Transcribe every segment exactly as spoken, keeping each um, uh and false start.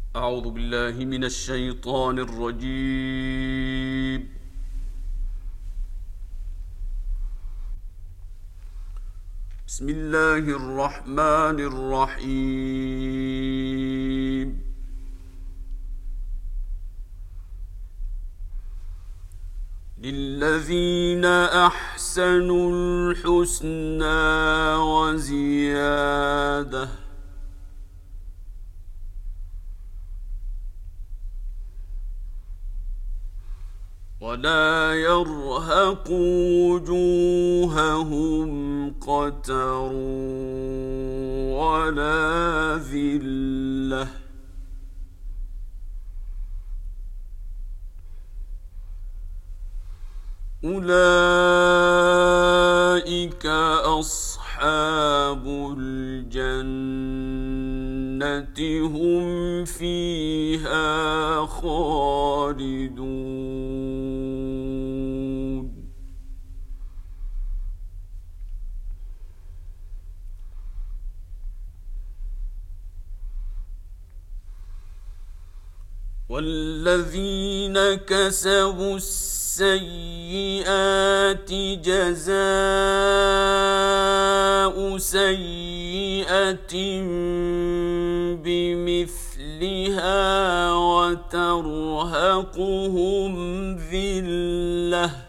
أعوذ بالله من الشيطان الرجيم. بسم الله الرحمن الرحيم. للذين أحسنوا الحسنى وزيادة ولا يرهق وجوههم قتر ولا ذلة أولئك أصحاب الجنة هم فيها خالدون. والذين كسبوا السيئات جزاء سيئة بمثلها وترهقهم ذلة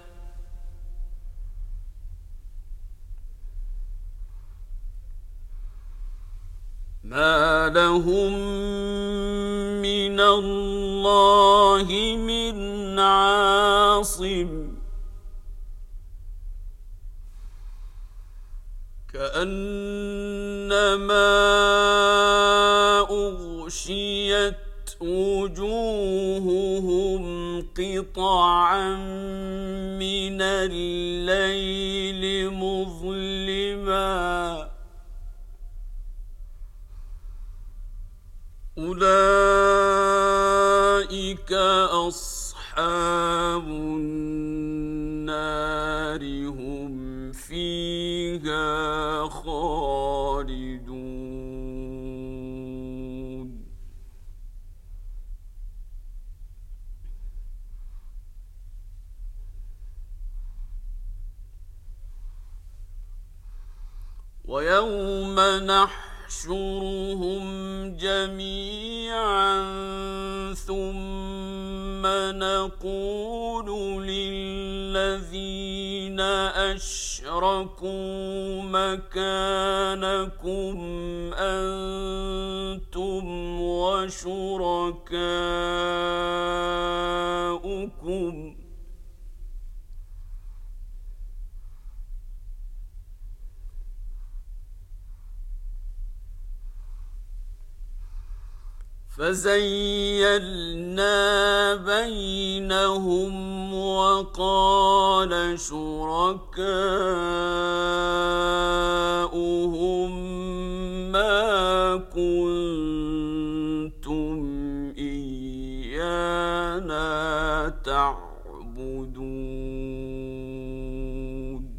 ما لهم من الله من عاصم كأنما أغشيت وجوههم قطعا من الليل مظلما أولئك أصحاب النار هم فيها خالدون. ويوم نحشرهم جميعا ثم نقول للذين أشركوا مكانكم أنتم وشركاؤكم فزيلنا بينهم وقال شركاؤهم ما كنتم إيانا تعبدون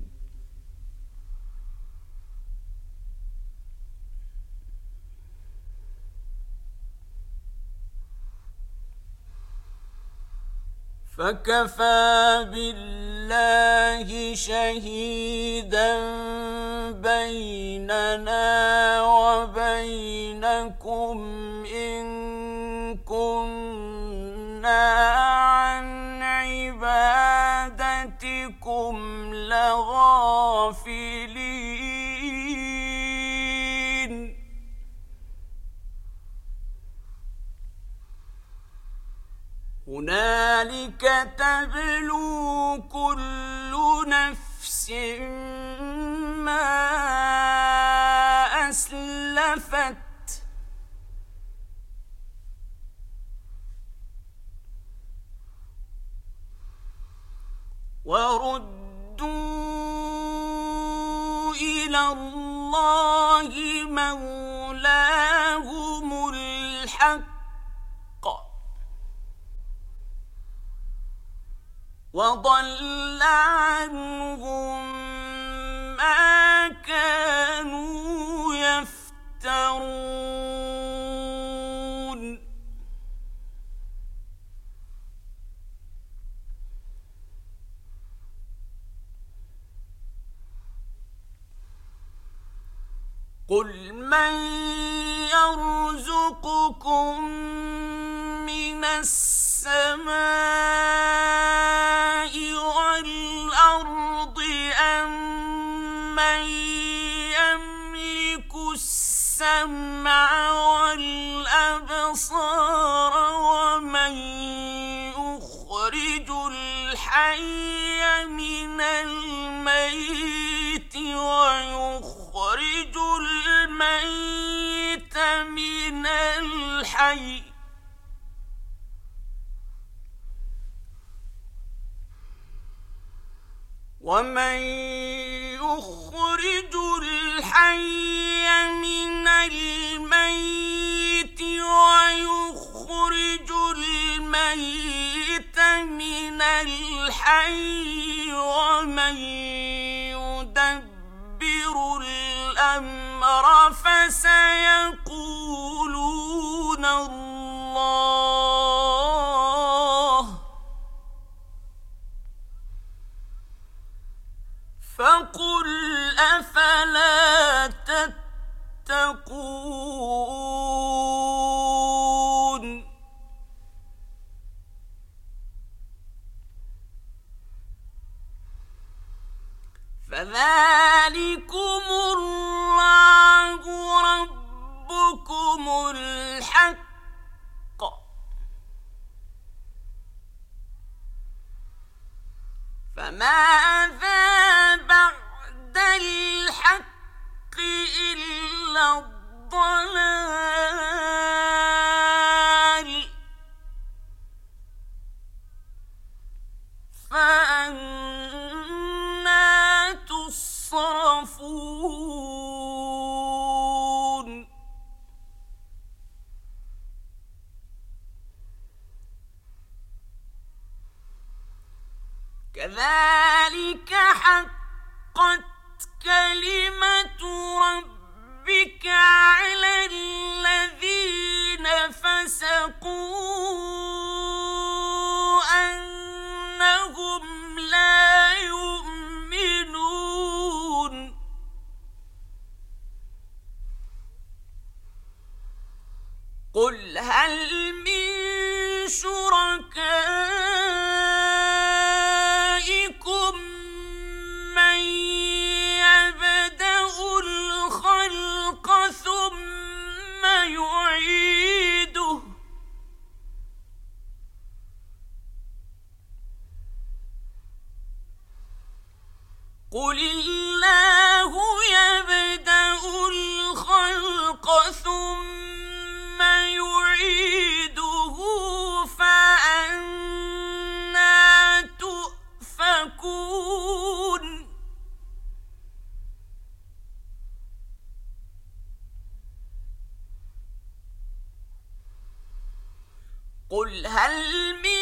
فكفى بالله شهيدا بيننا وبينكم إن كنا عن عبادتكم لغافلين هنالك تبلو كل نفس ما أسلفت وردوا إلى الله مولاهم الحق وضل عنهم ما كانوا يفترون قل من يرزقكم من السماء والأرض أم من يملك السمع والأبصار ومن يخرج الحي من الميت ويخرج الميت من الحي ومن يخرج الحي من الميت ويخرج الميت من الحي ومن يدبر الأمر فسيقولون الله فقل أفلا تتقون فذلكم الله ربكم الحق فماذا بعد الحق إلا الضلال فأنى تصرفون كذلك حقت كلمة ربك على الذين فسقوا أنهم لا يؤمنون قل هل من شركائكم من يبدأ الخلق ثم يعيده قل الله يبدأ الخلق ثم يعيده فأنى تؤفكون قل هل من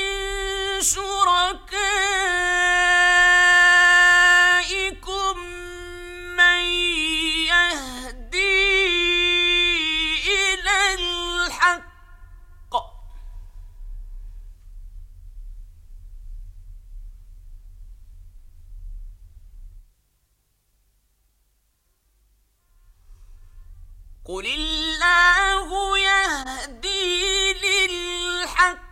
شركائكم من يهدي إلى الحق قل الله يهدي للحق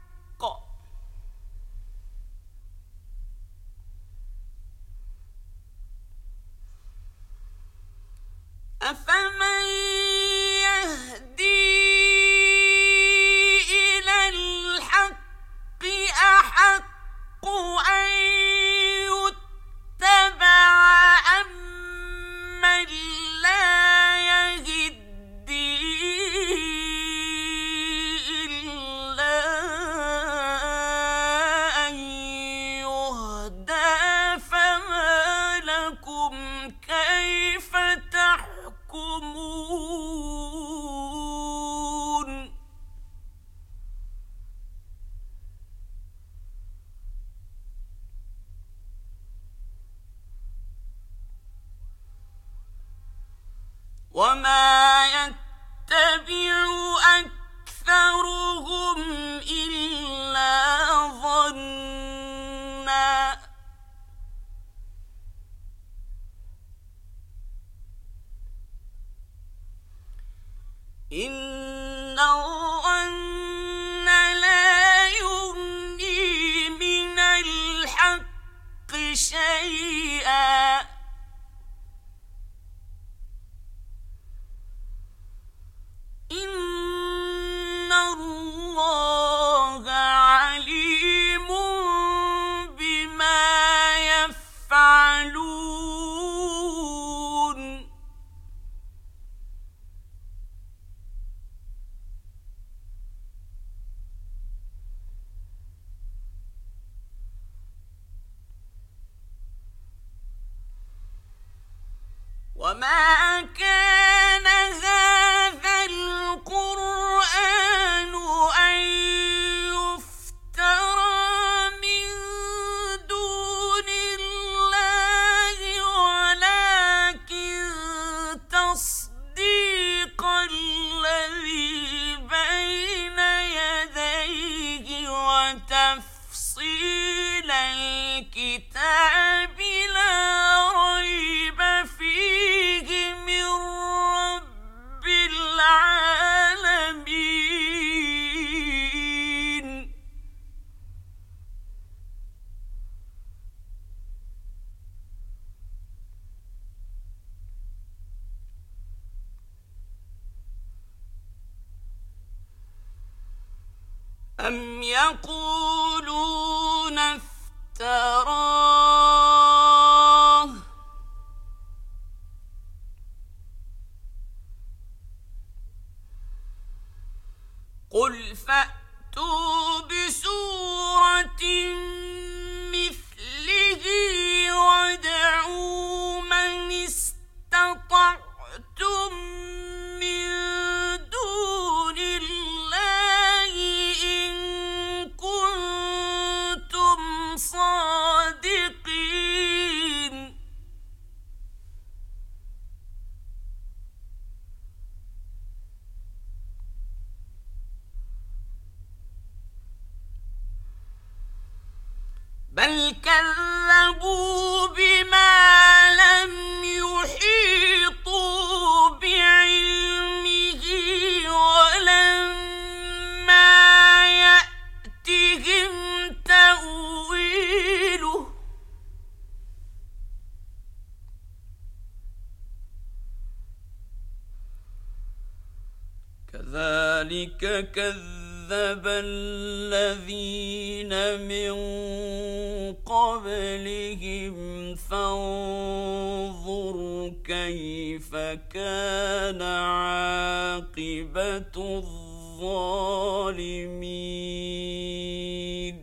أفمن يهدي إلى الحق أحق أن يتبع أمن لا يهدي إلا أن يهدى فما لكم كيف تحكمون وما يتبع أكثرهم إلا ظنا إن الظن لا يغني من الحق شيئا إن الله عليم بما يفعلون وما كان هذا القرآن أن يفترى من دون الله ولكن تصديق الذي بين يديه وتفصيل الكتاب لا ريب فيه من رب العالمين أم يقولون افتراه قل فأتوا بسورة مثله وادعوا من استطعتم من دون الله إن كنتم صادقين بل كذبوا بما لم يحيطوا بعلمه ولما يأتهم تأويله كذلك كذب الذين من قبلهم فانظر كيف كان عاقبة الظالمين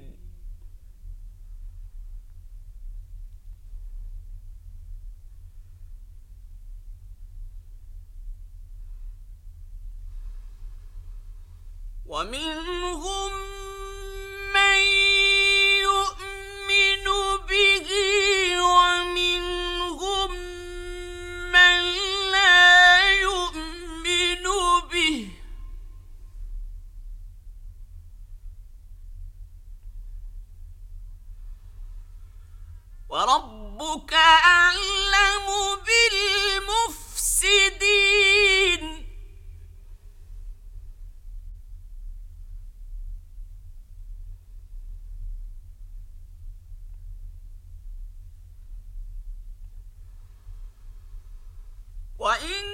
ومنهم من يؤمن به ومنهم من لا يؤمن به وربك أعلم بالمفسدين وإن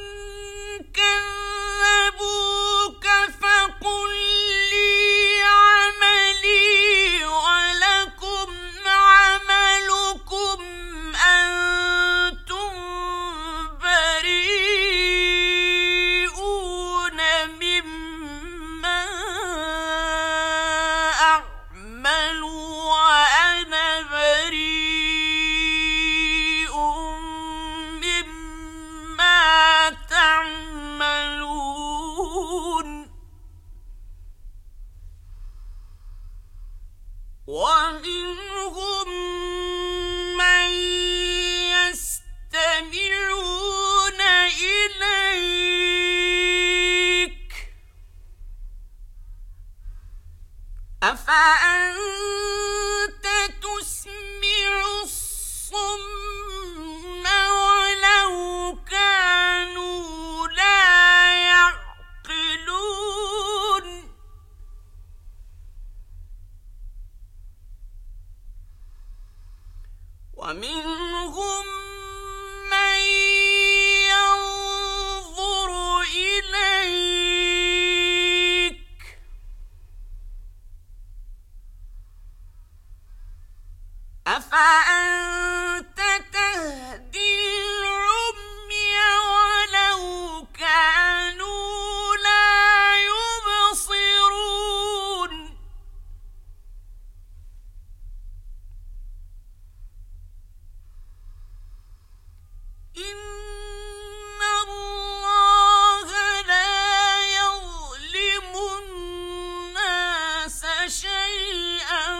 كذبوك فقل لي عملي ولكم عملكم أنتم بريئون مما أعمل وأنا بريء مما تعملون ومنهم من يستمعون إليك أفأنت تسمع الصم ولو كانوا لا يعقلون ومنهم من ينظر إليك أفأنت تهدي العمي ولو كانوا لا يبصرون إن الله لا يظلم الناس شيئا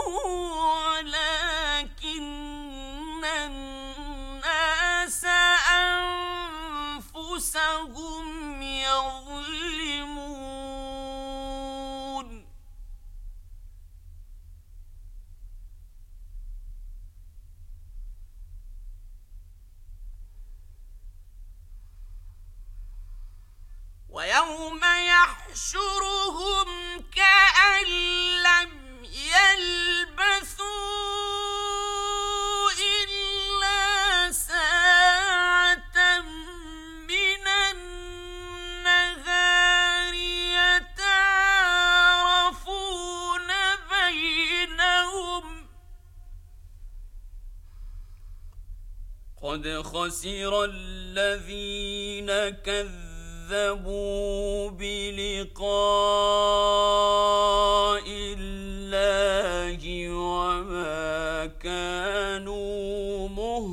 ولكن الناس أنفسهم يظلمون ويوم يحشرهم كأن لم يلبثوا إلا ساعة من النهار يتعارفون بينهم قد خسر الذين كذبوا بلقاء الله وما كانوا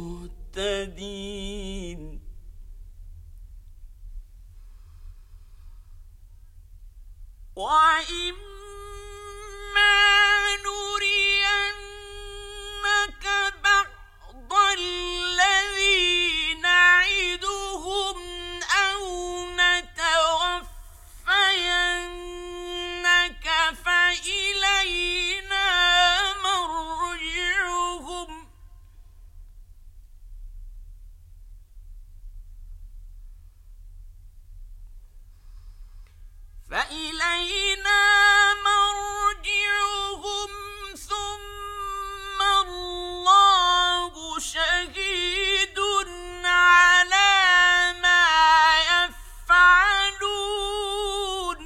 مهتدين وإما نرينك بعض الذي نعدهم أو نتوفينك فإلينا مرجعهم فإلينا مرجعهم ثم الله شهيد على ما يفعلون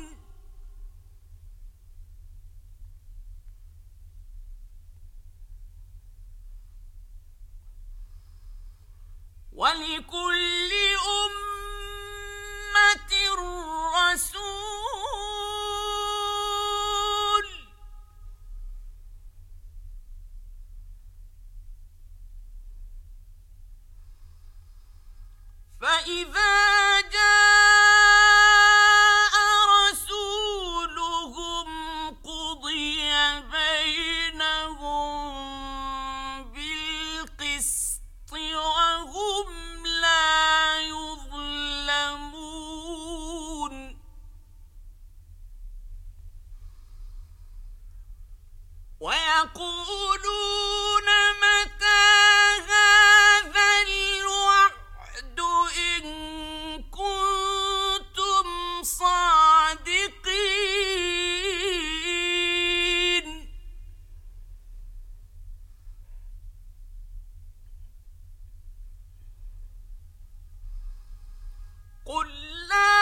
ولكل أمة رسول فإذا جاء رسولهم قضي بينهم بالقسط وهم لا يظلمون ويقولون متى هذا الوعد إن كنتم صادقين قل لا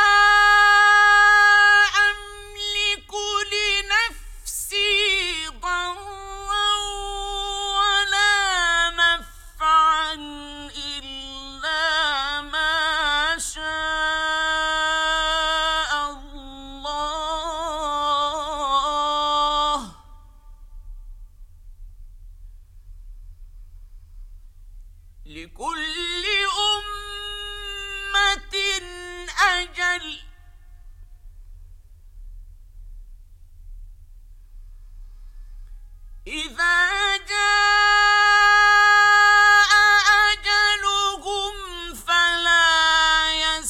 أملك لنفسي ضرا ولا نفعا إلا ما شاء الله لكل أمة أجل إذا جاء أجلهم فلا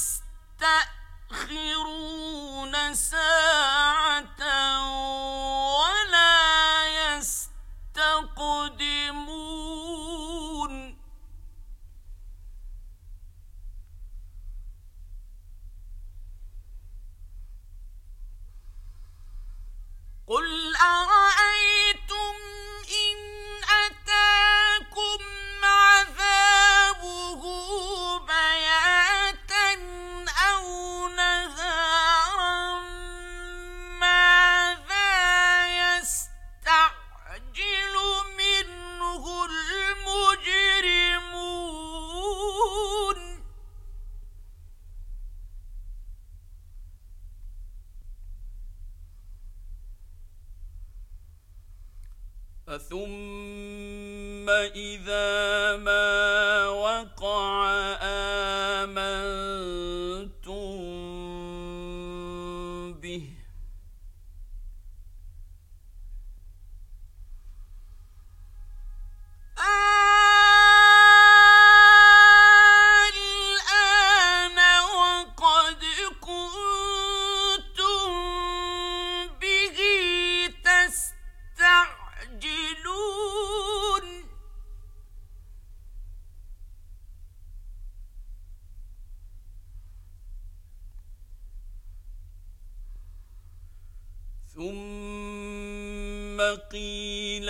يستأخرون ساعة ولا يستقدمون قل أرأيتم إن أتاكم ثم إذا ما وقع آمنتم به الآن وقد كنتم به تستعجلون ثم قيل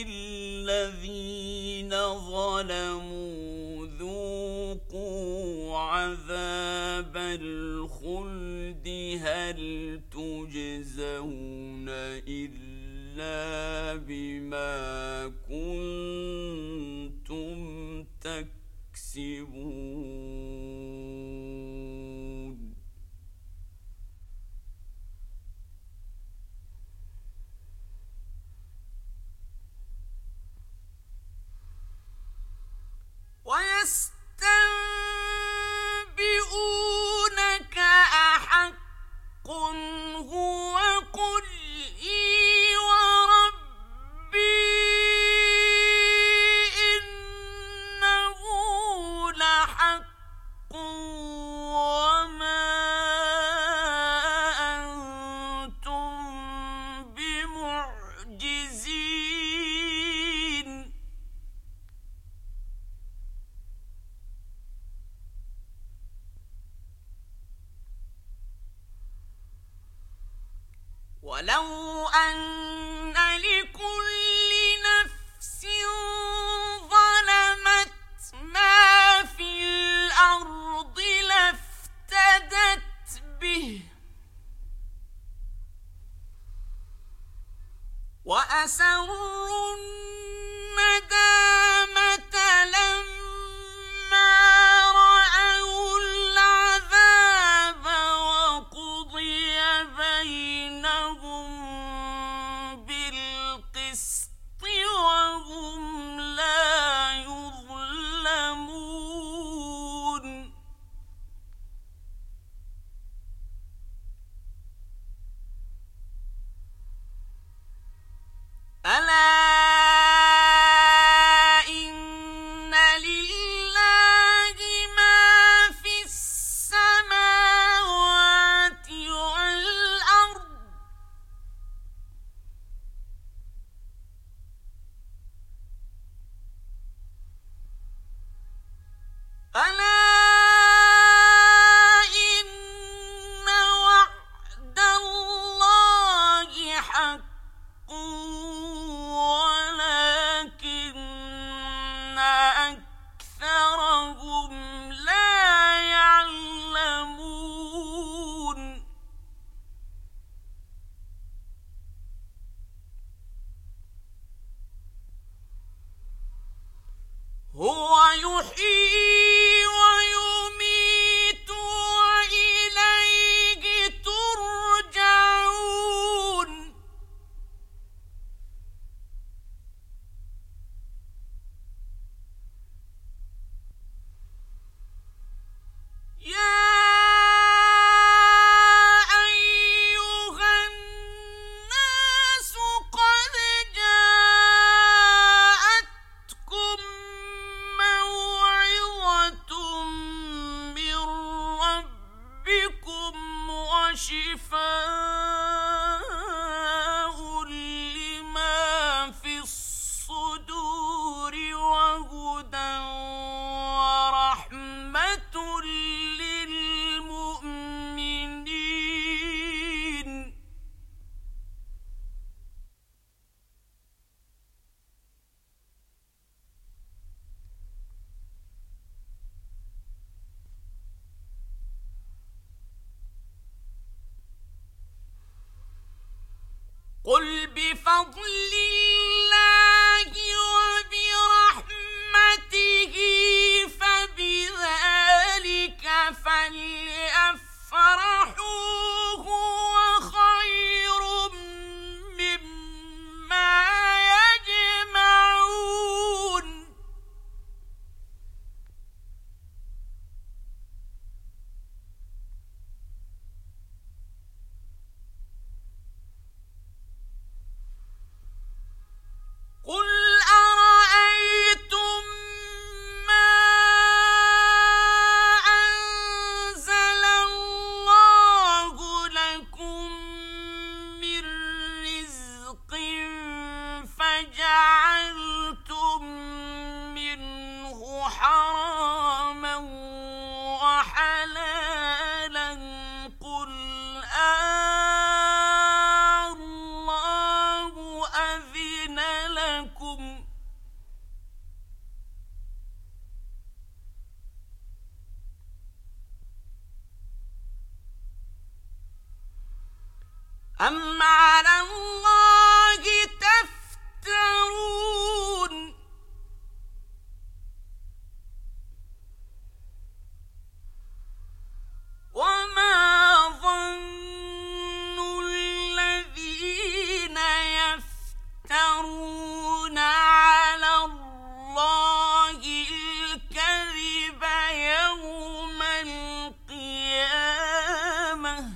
للذين ظلموا ذوقوا عذاب الخلد هل تجزون إلا بما كنتم تكسبون ويستنبئونك أحق هو قل إي وربي إنه لحق وما أنتم بمعجزين ولو أن لكل نفس ظلمت ما في الأرض لافتدت به وأسروا الندامة لما رأوا العذاب وقضي بينهم بالقسط وهم لا يظلمون ألا إن لله ما في السماوات والأرض ألا إن وعد الله حق ولكن أكثرهم لا يعلمون هو يحيي ويميت وإليه ترجعون يا أيها الناس قد جاءتكم موعظة من ربكم وشفاء لما في الصدور وهدى ورحمة للمؤمنين قل بفضل الله وبرحمته فبذلك فليفرحوا هو خير مما يجمعون أم على الله تفترون وما ظن الذين يفترون على الله الكذب يوم القيامة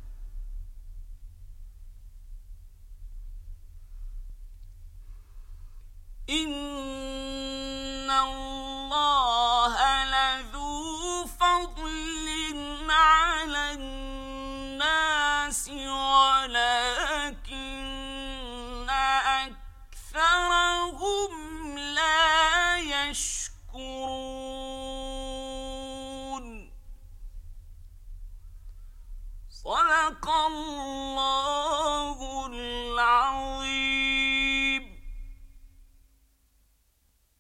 إن الله لذو فضل على الناس ولكن أكثرهم لا يشكرون. صدق الله